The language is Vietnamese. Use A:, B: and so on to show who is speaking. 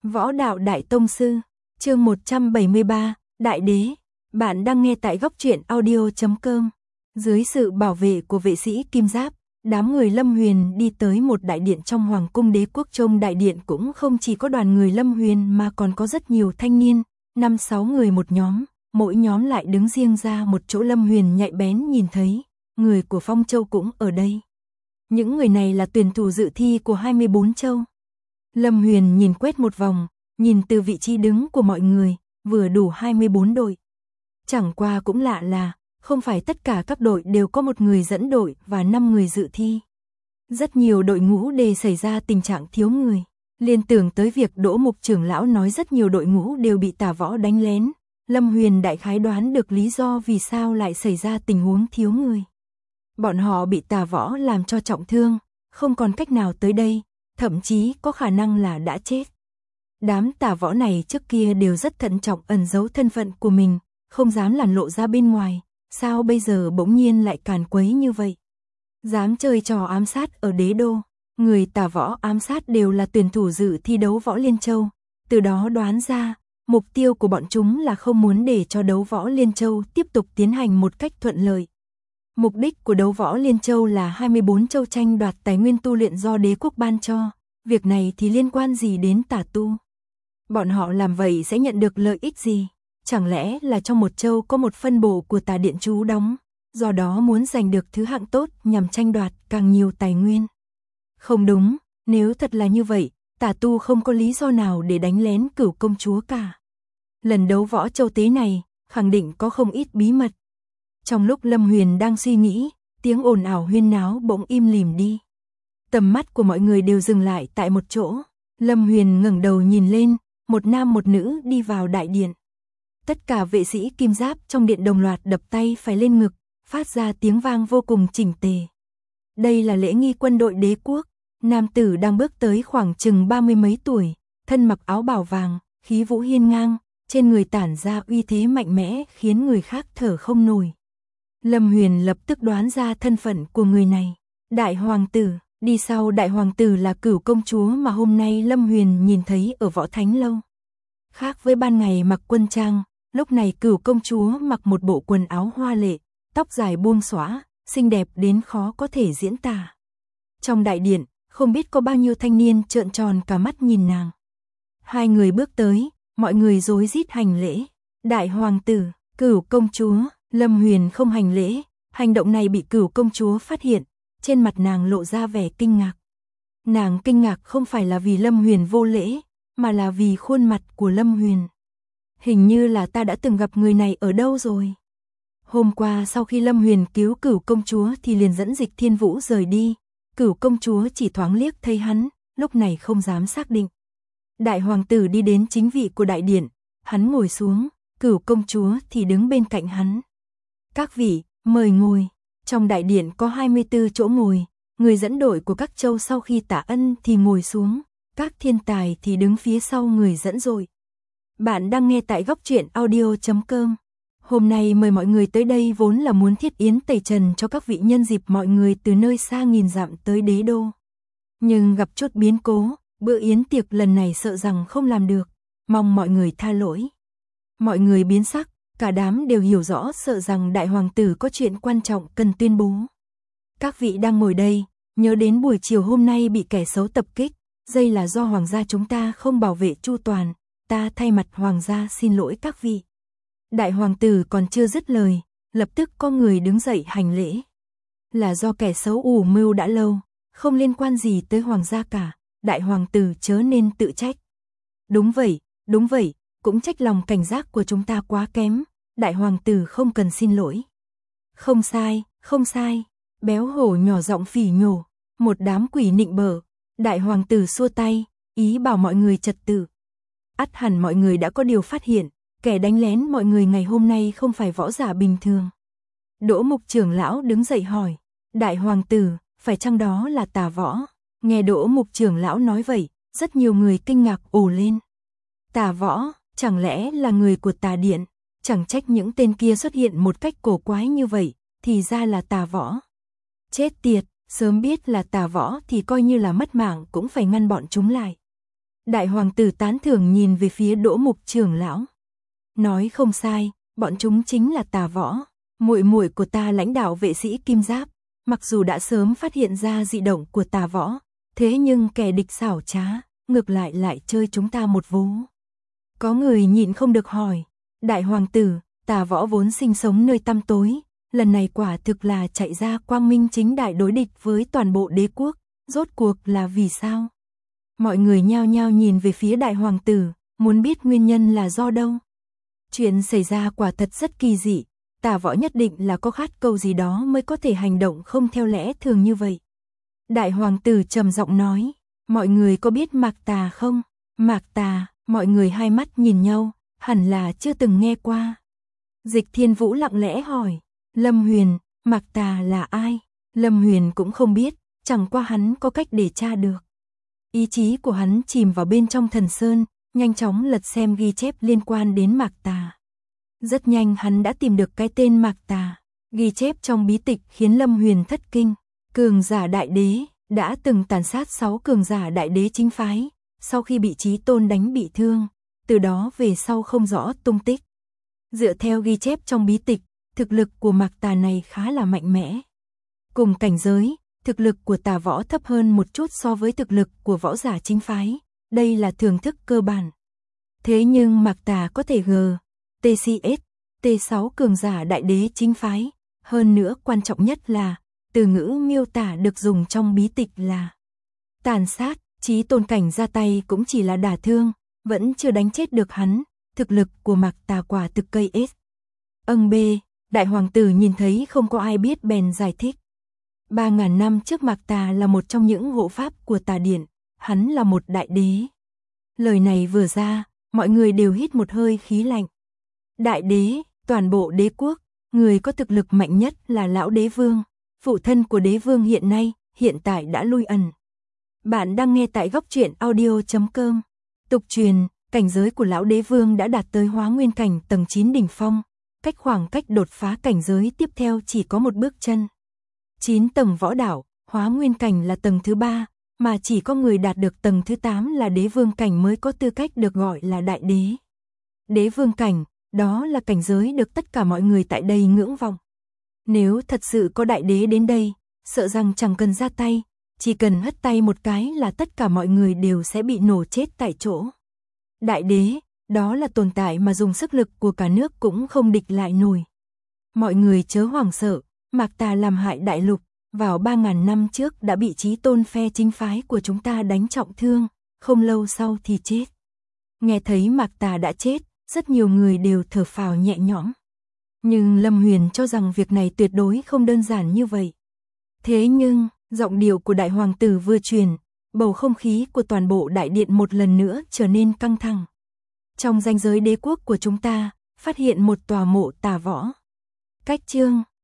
A: Võ đạo Đại Tông Sư, chương 173, Đại Đế. Bạn đang nghe tại góc truyện audio.com. Dưới sự bảo vệ của vệ sĩ Kim Giáp, đám người Lâm Huyền đi tới một đại điện trong Hoàng cung Đế quốc. Trong đại điện cũng không chỉ có đoàn người Lâm Huyền mà còn có rất nhiều thanh niên, 5-6 người một nhóm, mỗi nhóm lại đứng riêng ra một chỗ. Lâm Huyền nhạy bén nhìn thấy, người của Phong Châu cũng ở đây. Những người này là tuyển thủ dự thi của 24 châu. Lâm Huyền nhìn quét một vòng, nhìn từ vị trí đứng của mọi người, vừa đủ 24 đội. Chẳng qua cũng lạ là, không phải tất cả các đội đều có một người dẫn đội và 5 người dự thi. Rất nhiều đội ngũ đều xảy ra tình trạng thiếu người. Liên tưởng tới việc Đỗ Mục trưởng lão nói rất nhiều đội ngũ đều bị Tả Võ đánh lén, Lâm Huyền đại khái đoán được lý do vì sao lại xảy ra tình huống thiếu người. Bọn họ bị Tả Võ làm cho trọng thương, không còn cách nào tới đây, thậm chí có khả năng là đã chết. Đám Tả Võ này trước kia đều rất thận trọng ẩn giấu thân phận của mình, không dám làn lộ ra bên ngoài, sao bây giờ bỗng nhiên lại càn quấy như vậy? Dám chơi trò ám sát ở đế đô, người Tả Võ ám sát đều là tuyển thủ dự thi đấu võ Liên Châu, từ đó đoán ra, mục tiêu của bọn chúng là không muốn để cho đấu võ Liên Châu tiếp tục tiến hành một cách thuận lợi. Mục đích của đấu võ Liên Châu là 24 châu tranh đoạt tài nguyên tu luyện do đế quốc ban cho, việc này thì liên quan gì đến Tả tu? Bọn họ làm vậy sẽ nhận được lợi ích gì? Chẳng lẽ là trong một châu có một phân bổ của Tả điện trú đóng, do đó muốn giành được thứ hạng tốt nhằm tranh đoạt càng nhiều tài nguyên? Không đúng, nếu thật là như vậy, Tả tu không có lý do nào để đánh lén Cửu công chúa cả. Lần đấu võ châu tế này, khẳng định có không ít bí mật. Trong lúc Lâm Huyền đang suy nghĩ, tiếng ồn ào huyên náo bỗng im lìm đi. Tầm mắt của mọi người đều dừng lại tại một chỗ. Lâm Huyền ngẩng đầu nhìn lên, một nam một nữ đi vào đại điện. Tất cả vệ sĩ Kim Giáp trong điện đồng loạt đập tay phải lên ngực, phát ra tiếng vang vô cùng chỉnh tề. Đây là lễ nghi quân đội đế quốc. Nam tử đang bước tới khoảng chừng 30 mấy tuổi, thân mặc áo bào vàng, khí vũ hiên ngang, trên người tản ra uy thế mạnh mẽ khiến người khác thở không nổi. Lâm Huyền lập tức đoán ra thân phận của người này. Đại hoàng tử, đi sau đại hoàng tử là Cửu công chúa mà hôm nay Lâm Huyền nhìn thấy ở Võ Thánh Lâu. Khác với ban ngày mặc quân trang, lúc này Cửu công chúa mặc một bộ quần áo hoa lệ, tóc dài buông xõa, xinh đẹp đến khó có thể diễn tả. Trong đại điện, không biết có bao nhiêu thanh niên trợn tròn cả mắt nhìn nàng. Hai người bước tới, mọi người rối rít hành lễ. Đại hoàng tử, Cửu công chúa. Lâm Huyền không hành lễ, hành động này bị Cửu công chúa phát hiện, trên mặt nàng lộ ra vẻ kinh ngạc. Nàng kinh ngạc không phải là vì Lâm Huyền vô lễ, mà là vì khuôn mặt của Lâm Huyền. Hình như là ta đã từng gặp người này ở đâu rồi. Hôm qua sau khi Lâm Huyền cứu Cửu công chúa thì liền dẫn Dịch Thiên Vũ rời đi, Cửu công chúa chỉ thoáng liếc thấy hắn, lúc này không dám xác định. Đại hoàng tử đi đến chính vị của đại điện, hắn ngồi xuống, Cửu công chúa thì đứng bên cạnh hắn. Các vị, mời ngồi. Trong đại điện có 24 chỗ ngồi, người dẫn đội của các châu sau khi tả ân thì ngồi xuống, các thiên tài thì đứng phía sau người dẫn đội. Bạn đang nghe tại góc truyện audio.com. Hôm nay mời mọi người tới đây vốn là muốn thiết yến tẩy trần cho các vị nhân dịp mọi người từ nơi xa nghìn dặm tới đế đô. Nhưng gặp chút biến cố, bữa yến tiệc lần này sợ rằng không làm được, mong mọi người tha lỗi. Mọi người biến sắc. Cả đám đều hiểu rõ sợ rằng đại hoàng tử có chuyện quan trọng cần tuyên bố. Các vị đang ngồi đây, nhớ đến buổi chiều hôm nay bị kẻ xấu tập kích, đây là do hoàng gia chúng ta không bảo vệ chu toàn, ta thay mặt hoàng gia xin lỗi các vị. Đại hoàng tử còn chưa dứt lời, lập tức có người đứng dậy hành lễ. Là do kẻ xấu ủ mưu đã lâu, không liên quan gì tới hoàng gia cả, đại hoàng tử chớ nên tự trách. Đúng vậy. Cũng trách lòng cảnh giác của chúng ta quá kém, đại hoàng tử không cần xin lỗi. Không sai, béo hổ nhỏ giọng phỉ nhổ, một đám quỷ nịnh bợ. Đại hoàng tử xua tay, ý bảo mọi người trật tự. Ắt hẳn mọi người đã có điều phát hiện, kẻ đánh lén mọi người ngày hôm nay không phải võ giả bình thường. Đỗ Mục trưởng lão đứng dậy hỏi, đại hoàng tử, phải chăng đó là Tả Võ? Nghe Đỗ Mục trưởng lão nói vậy, rất nhiều người kinh ngạc ồ lên. Tả Võ? Chẳng lẽ là người của Tả điện? Chẳng trách những tên kia xuất hiện một cách cổ quái như vậy, thì ra là Tả Võ. Chết tiệt, sớm biết là Tả Võ thì coi như là mất mạng cũng phải ngăn bọn chúng lại. Đại hoàng tử tán thưởng nhìn về phía Đỗ Mục trưởng lão. Nói không sai, bọn chúng chính là Tà Võ, muội muội của ta lãnh đạo vệ sĩ Kim Giáp, mặc dù đã sớm phát hiện ra dị động của Tà Võ, thế nhưng kẻ địch xảo trá, ngược lại chơi chúng ta một vố. Có người nhịn không được hỏi, đại hoàng tử, Tà Võ vốn sinh sống nơi tăm tối, lần này quả thực là chạy ra quang minh chính đại đối địch với toàn bộ đế quốc, rốt cuộc là vì sao? Mọi người nhao nhao nhìn về phía đại hoàng tử, muốn biết nguyên nhân là do đâu. Chuyện xảy ra quả thật rất kỳ dị, Tà Võ nhất định là có khát câu gì đó mới có thể hành động không theo lẽ thường như vậy. Đại hoàng tử trầm giọng nói, mọi người có biết Mạc Tà không? Mạc Tà, mọi người hai mắt nhìn nhau, hẳn là chưa từng nghe qua. Dịch Thiên Vũ lặng lẽ hỏi, Lâm Huyền, Mạc Tà là ai? Lâm Huyền cũng không biết, chẳng qua hắn có cách để tra được. Ý chí của hắn chìm vào bên trong thần sơn, nhanh chóng lật xem ghi chép liên quan đến Mạc Tà. Rất nhanh hắn đã tìm được cái tên Mạc Tà, ghi chép trong bí tịch khiến Lâm Huyền thất kinh. Cường giả đại đế, đã từng tàn sát 6 cường giả đại đế chính phái, sau khi bị Chí Tôn đánh bị thương, từ đó về sau không rõ tung tích. Dựa theo ghi chép trong bí tịch, thực lực của Mạc Tà này khá là mạnh mẽ. Cùng cảnh giới, thực lực của Tà Võ thấp hơn một chút so với thực lực của võ giả chính phái, đây là thưởng thức cơ bản. Thế nhưng Mạc Tà có thể TCS, T6 cường giả đại đế chính phái, hơn nữa quan trọng nhất là, từ ngữ miêu tả được dùng trong bí tịch là tàn sát, Chí Tôn cảnh ra tay cũng chỉ là đả thương, vẫn chưa đánh chết được hắn, thực lực của Mạc Tà quả thực cây ết. B, đại hoàng tử nhìn thấy không có ai biết bèn giải thích. 3.000 năm trước Mạc Tà là một trong những hộ pháp của Tà Điện, hắn là một đại đế. Lời này vừa ra, mọi người đều hít một hơi khí lạnh. Đại đế, toàn bộ đế quốc, người có thực lực mạnh nhất là lão đế vương, phụ thân của đế vương hiện tại đã lui ẩn. Bạn đang nghe tại góc truyện audio.com. Tục truyền, cảnh giới của lão đế vương đã đạt tới Hóa Nguyên cảnh tầng 9 đỉnh phong, khoảng cách đột phá cảnh giới tiếp theo chỉ có một bước chân. 9 tầng võ đạo, Hóa Nguyên cảnh là tầng thứ 3, mà chỉ có người đạt được tầng thứ 8 là đế vương cảnh mới có tư cách được gọi là đại đế. Đế vương cảnh, đó là cảnh giới được tất cả mọi người tại đây ngưỡng vọng. Nếu thật sự có đại đế đến đây, sợ rằng chẳng cần ra tay, chỉ cần hất tay một cái là tất cả mọi người đều sẽ bị nổ chết tại chỗ. Đại đế, đó là tồn tại mà dùng sức lực của cả nước cũng không địch lại nổi. Mọi người chớ hoảng sợ, Mạc Tà làm hại đại lục, vào 3.000 năm trước đã bị Chí Tôn phe chính phái của chúng ta đánh trọng thương, không lâu sau thì chết. Nghe thấy Mạc Tà đã chết, rất nhiều người đều thở phào nhẹ nhõm. Nhưng Lâm Huyền cho rằng việc này tuyệt đối không đơn giản như vậy. Thế nhưng, giọng điệu của đại hoàng tử vừa truyền, bầu không khí của toàn bộ đại điện một lần nữa trở nên căng thẳng. Trong ranh giới đế quốc của chúng ta, phát hiện một tòa mộ Tà Võ. Cách chương